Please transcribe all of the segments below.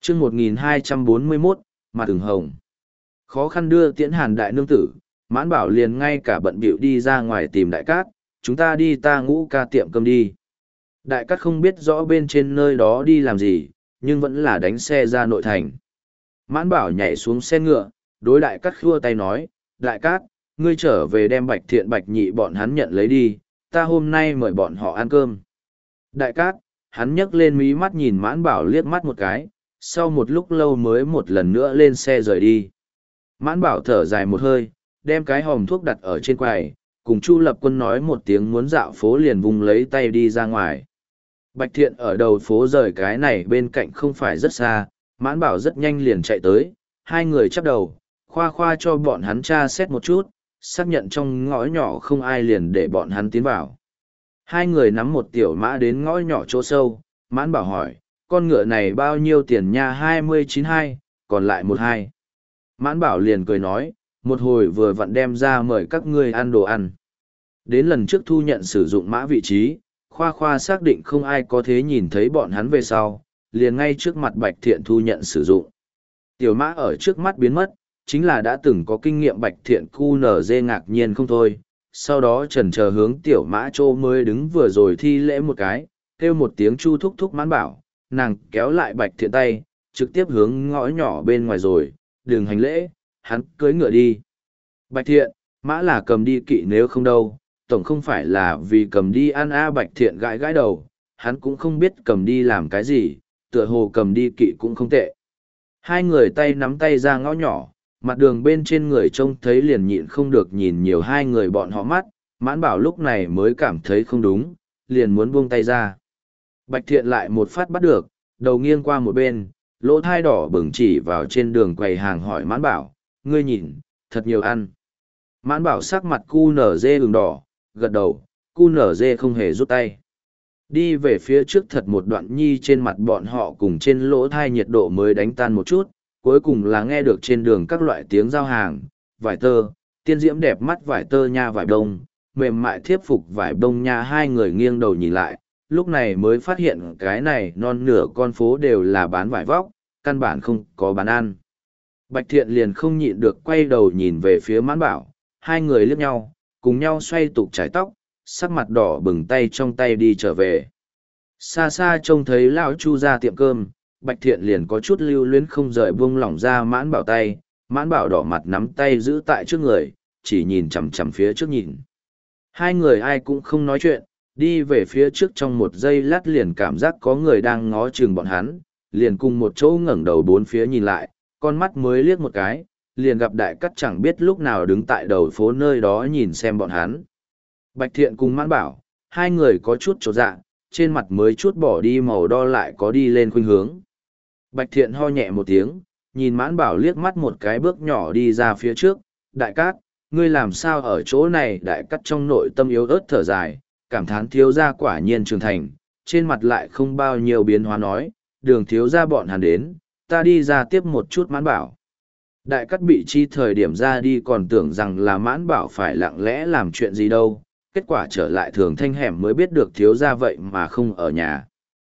chương 1241, mặt từng hồng. Khó khăn đưa tiễn Hàn đại nương tử, Mãn Bảo liền ngay cả bận bịu đi ra ngoài tìm Đại Cát, chúng ta đi ta Ngũ Ca tiệm cơm đi. Đại Cát không biết rõ bên trên nơi đó đi làm gì, nhưng vẫn là đánh xe ra nội thành. Mãn Bảo nhảy xuống xe ngựa, đối Đại Cát khua tay nói, Đại Cát, ngươi trở về đem Bạch Thiện Bạch Nhị bọn hắn nhận lấy đi, ta hôm nay mời bọn họ ăn cơm. Đại Cát, hắn nhấc lên mí mắt nhìn Mãn Bảo liếc mắt một cái, sau một lúc lâu mới một lần nữa lên xe rời đi. Mãn Bảo thở dài một hơi, đem cái hòm thuốc đặt ở trên quầy, cùng Chu Lập Quân nói một tiếng muốn dạo phố liền vùng lấy tay đi ra ngoài. Bạch Thiện ở đầu phố rời cái này bên cạnh không phải rất xa, Mãn Bảo rất nhanh liền chạy tới, hai người chắp đầu, khoa khoa cho bọn hắn tra xét một chút, xác nhận trong ngõ nhỏ không ai liền để bọn hắn tiến vào. Hai người nắm một tiểu mã đến ngõ nhỏ chỗ sâu, Mãn Bảo hỏi, con ngựa này bao nhiêu tiền nha? 29.2, còn lại 12. Mãn Bảo liền cười nói, một hồi vừa vặn đem ra mời các ngươi ăn đồ ăn. Đến lần trước thu nhận sử dụng mã vị trí, khoa khoa xác định không ai có thế nhìn thấy bọn hắn về sau, liền ngay trước mặt Bạch Thiện thu nhận sử dụng. Tiểu mã ở trước mắt biến mất, chính là đã từng có kinh nghiệm Bạch Thiện QNZ ngạc nhiên không thôi. Sau đó chần chờ hướng tiểu mã chỗ mới đứng vừa rồi thi lễ một cái, kêu một tiếng chu thúc thúc Mãn Bảo, nàng kéo lại Bạch Thiện tay, trực tiếp hướng ngõ nhỏ bên ngoài rồi, đừng hành lễ, hắn cưới ngựa đi. Bạch Thiện, mã là cầm đi kỵ nếu không đâu, tổng không phải là vì cầm đi ăn Bạch Thiện gãi gãi đầu, hắn cũng không biết cầm đi làm cái gì, tựa hồ cầm đi kỵ cũng không tệ. Hai người tay nắm tay ra ngõ nhỏ, mặt đường bên trên người trông thấy liền nhịn không được nhìn nhiều hai người bọn họ mắt, Mãn Bảo lúc này mới cảm thấy không đúng, liền muốn buông tay ra. Bạch Thiện lại một phát bắt được, đầu nghiêng qua một bên, lỗ thai đỏ bừng chỉ vào trên đường quầy hàng hỏi Mãn Bảo, ngươi nhìn, thật nhiều ăn. Mãn Bảo sắc mặt cu nở dê ửng đỏ, gật đầu, cu nở dê không hề rút tay. Đi về phía trước thật một đoạn nhi trên mặt bọn họ cùng trên lỗ thai nhiệt độ mới đánh tan một chút, cuối cùng là nghe được trên đường các loại tiếng giao hàng, vải tơ, tiên diễm đẹp mắt vải tơ nha vải đông, mềm mại thiếp phục vải đông nha. Hai người nghiêng đầu nhìn lại, lúc này mới phát hiện cái này non nửa con phố đều là bán vải vóc, căn bản không có bán ăn. Bạch Thiện liền không nhịn được quay đầu nhìn về phía Mãn Bảo, hai người liếc nhau, cùng nhau xoay tục trái tóc, sắc mặt đỏ bừng tay trong tay đi trở về. Xa xa trông thấy lão Chu ra tiệm cơm, Bạch Thiện liền có chút lưu luyến không rời buông lỏng ra Mãn Bảo tay, Mãn Bảo đỏ mặt nắm tay giữ tại trước người, chỉ nhìn chằm chằm phía trước nhìn. Hai người ai cũng không nói chuyện, đi về phía trước trong một giây lát liền cảm giác có người đang ngó chừng bọn hắn, liền cùng một chỗ ngẩng đầu bốn phía nhìn lại, con mắt mới liếc một cái, liền gặp Đại Cát chẳng biết lúc nào đứng tại đầu phố nơi đó nhìn xem bọn hắn. Bạch Thiện cùng Mãn Bảo, hai người có chút chột dạ, trên mặt mới chút bỏ đi màu đo lại có đi lên khuynh hướng. Bạch Thiện ho nhẹ một tiếng, nhìn Mãn Bảo liếc mắt một cái bước nhỏ đi ra phía trước, Đại Cát, ngươi làm sao ở chỗ này? Đại Cát trong nội tâm yếu ớt thở dài, cảm thán thiếu gia quả nhiên trưởng thành, trên mặt lại không bao nhiêu biến hóa nói, đường thiếu gia bọn hắn đến, ta đi ra tiếp một chút. Mãn Bảo. Đại Cát bị chi thời điểm ra đi còn tưởng rằng là Mãn Bảo phải lặng lẽ làm chuyện gì đâu, kết quả trở lại Thường Thanh hẻm mới biết được thiếu gia vậy mà không ở nhà.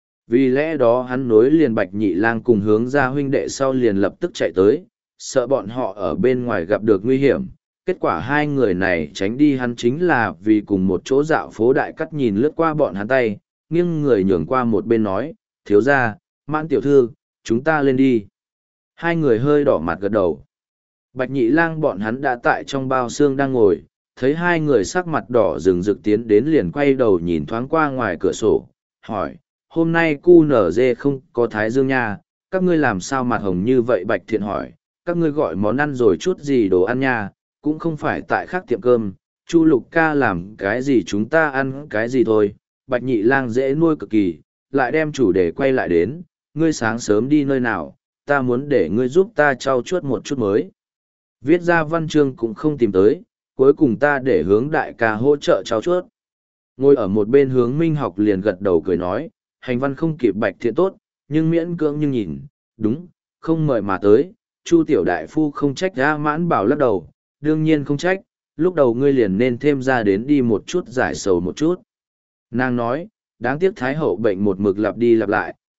Vì lẽ đó hắn nối liền Bạch Nhị Lang cùng hướng ra huynh đệ sau liền lập tức chạy tới, sợ bọn họ ở bên ngoài gặp được nguy hiểm. Kết quả hai người này tránh đi hắn chính là vì cùng một chỗ dạo phố. Đại Cát nhìn lướt qua bọn hắn tay, nghiêng người nhường qua một bên nói, thiếu gia, Mãn tiểu thư, chúng ta lên đi. Hai người hơi đỏ mặt gật đầu. Bạch Nhị Lang bọn hắn đã tại trong bao xương đang ngồi, thấy hai người sắc mặt đỏ rừng rực tiến đến liền quay đầu nhìn thoáng qua ngoài cửa sổ, hỏi, hôm nay cu nở dê không có thái dương nha, các ngươi làm sao mặt hồng như vậy? Bạch Thiện hỏi, các ngươi gọi món ăn rồi chút gì đồ ăn nha, cũng không phải tại khác tiệm cơm, Chu Lục ca làm cái gì chúng ta ăn cái gì thôi. Bạch Nhị Lang dễ nuôi cực kỳ, lại đem chủ đề quay lại đến, ngươi sáng sớm đi nơi nào, ta muốn để ngươi giúp ta trau chuốt một chút mới. Viết ra văn chương cũng không tìm tới, cuối cùng ta để hướng đại ca hỗ trợ trau chuốt. Ngồi ở một bên Hướng Minh Học liền gật đầu cười nói, hành văn không kịp Bạch Thiện tốt, nhưng miễn cưỡng nhưng nhìn, đúng, không mời mà tới. Chu tiểu đại phu không trách ra. Mãn Bảo lắc đầu, đương nhiên không trách, lúc đầu ngươi liền nên thêm ra đến đi một chút giải sầu một chút. Nàng nói, đáng tiếc Thái hậu bệnh một mực lặp đi lặp lại,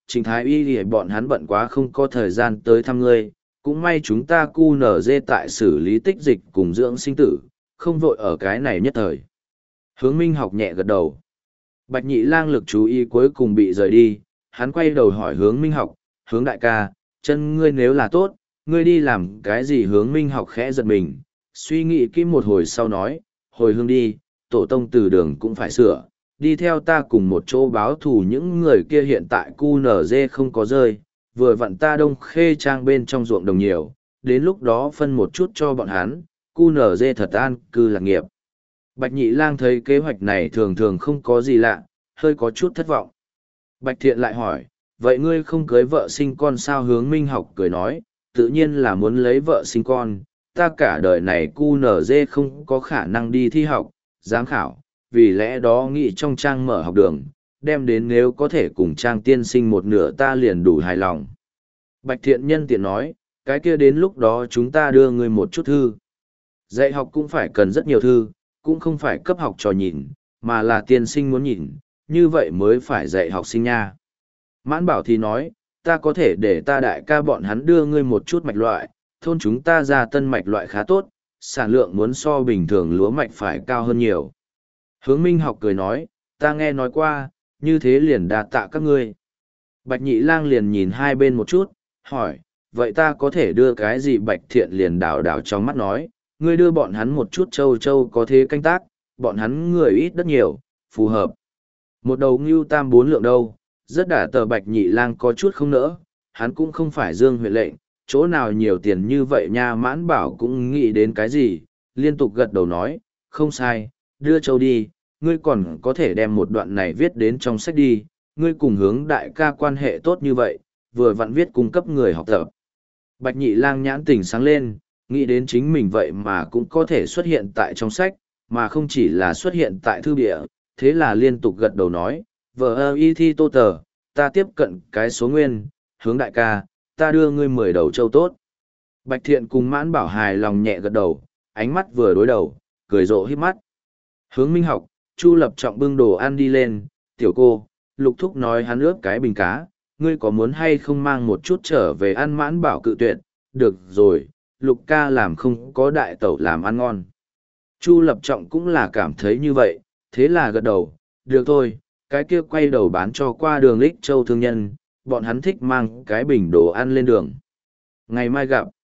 Trình Thái Y thì bọn hắn bận quá không có thời gian tới thăm ngươi, cũng may chúng ta cu nở dê tại xử lý tích dịch cùng dưỡng sinh tử, không vội ở cái này nhất thời. Hướng Minh học nhẹ gật đầu. Bạch Nhị Lang lực chú ý cuối cùng bị rời đi, hắn quay đầu hỏi Hướng Minh học, Hướng đại ca, chân ngươi nếu là tốt, ngươi đi làm cái gì? Hướng Minh học khẽ giật mình, suy nghĩ kỹ một hồi sau nói, hồi hương đi, tổ tông từ đường cũng phải sửa, đi theo ta cùng một chỗ báo thù những người kia hiện tại cu nở dê không có rơi, vừa vặn ta Đông Khê Trang bên trong ruộng đồng nhiều, đến lúc đó phân một chút cho bọn hắn, cu nở dê thật an cư lạc nghiệp. Bạch Nhị Lang thấy kế hoạch này thường thường không có gì lạ, hơi có chút thất vọng. Bạch Thiện lại hỏi, vậy ngươi không cưới vợ sinh con sao? Hướng Minh học cười nói, tự nhiên là muốn lấy vợ sinh con, ta cả đời này cu nở dê không có khả năng đi thi học, giám khảo, vì lẽ đó nghĩ trong Trang mở học đường, đem đến nếu có thể cùng Trang tiên sinh một nửa ta liền đủ hài lòng. Bạch Thiện nhân tiện nói, cái kia đến lúc đó chúng ta đưa ngươi một chút thư. Dạy học cũng phải cần rất nhiều thư, cũng không phải cấp học trò nhìn, mà là tiên sinh muốn nhìn, như vậy mới phải dạy học sinh nha. Mãn Bảo thì nói, ta có thể để ta đại ca bọn hắn đưa ngươi một chút mạch loại, thôn chúng ta ra tân mạch loại khá tốt, sản lượng muốn so bình thường lúa mạch phải cao hơn nhiều. Hướng Minh học cười nói, ta nghe nói qua, như thế liền đa tạ các ngươi. Bạch Nhị Lang liền nhìn hai bên một chút, hỏi, vậy ta có thể đưa cái gì? Bạch Thiện liền đảo đảo trong mắt nói, ngươi đưa bọn hắn một chút châu châu có thế canh tác, bọn hắn người ít đất nhiều, phù hợp. Một đầu ngưu tam bốn lượng đâu, rất đả tờ. Bạch Nhị Lang có chút không nỡ, hắn cũng không phải Dương huyện lệnh, chỗ nào nhiều tiền như vậy nha. Mãn Bảo cũng nghĩ đến cái gì, liên tục gật đầu nói, không sai, đưa châu đi, ngươi còn có thể đem một đoạn này viết đến trong sách đi, ngươi cùng Hướng đại ca quan hệ tốt như vậy, vừa vặn viết cung cấp người học tập. Bạch Nhị Lang nhãn tỉnh sáng lên, nghĩ đến chính mình vậy mà cũng có thể xuất hiện tại trong sách, mà không chỉ là xuất hiện tại thư địa, thế là liên tục gật đầu nói, vợ y thi tô tờ, ta tiếp cận cái số nguyên, Hướng đại ca, ta đưa ngươi 10 đầu châu tốt. Bạch Thiện cùng Mãn Bảo hài lòng nhẹ gật đầu, ánh mắt vừa đối đầu, cười rộ híp mắt. Hướng Minh học, Chu Lập Trọng bưng đồ ăn đi lên, tiểu cô, Lục Thúc nói hắn ướp cái bình cá, ngươi có muốn hay không mang một chút trở về ăn? Mãn Bảo cự tuyệt, được rồi, Lục ca làm không có đại tẩu làm ăn ngon. Chu Lập Trọng cũng là cảm thấy như vậy, thế là gật đầu, được thôi, cái kia quay đầu bán cho qua đường Lích Châu thương nhân, bọn hắn thích mang cái bình đồ ăn lên đường. Ngày mai gặp.